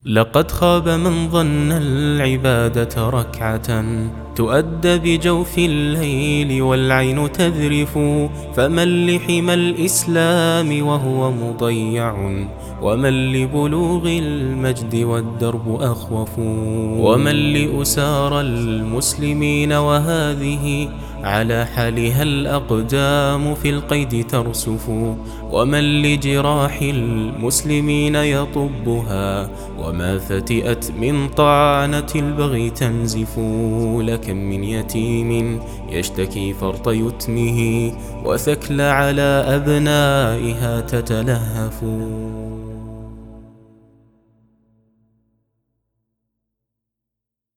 لقد خاب من ظن العبادة ركعة تؤدى بجوف الليل والعين تذرف. فمن لحمى الإسلام وهو مضيع، ومن لبلوغ المجد والدرب أخوف. ومن لأسار المسلمين وهذه على حالها الأقدام في القيد ترسف. ومن لجراح المسلمين يطبها، وما فتئت من طعنة البغي تنزف. لكم من يتيم يشتكي فرط يتمه، وثكل على أبنائها تتلهف.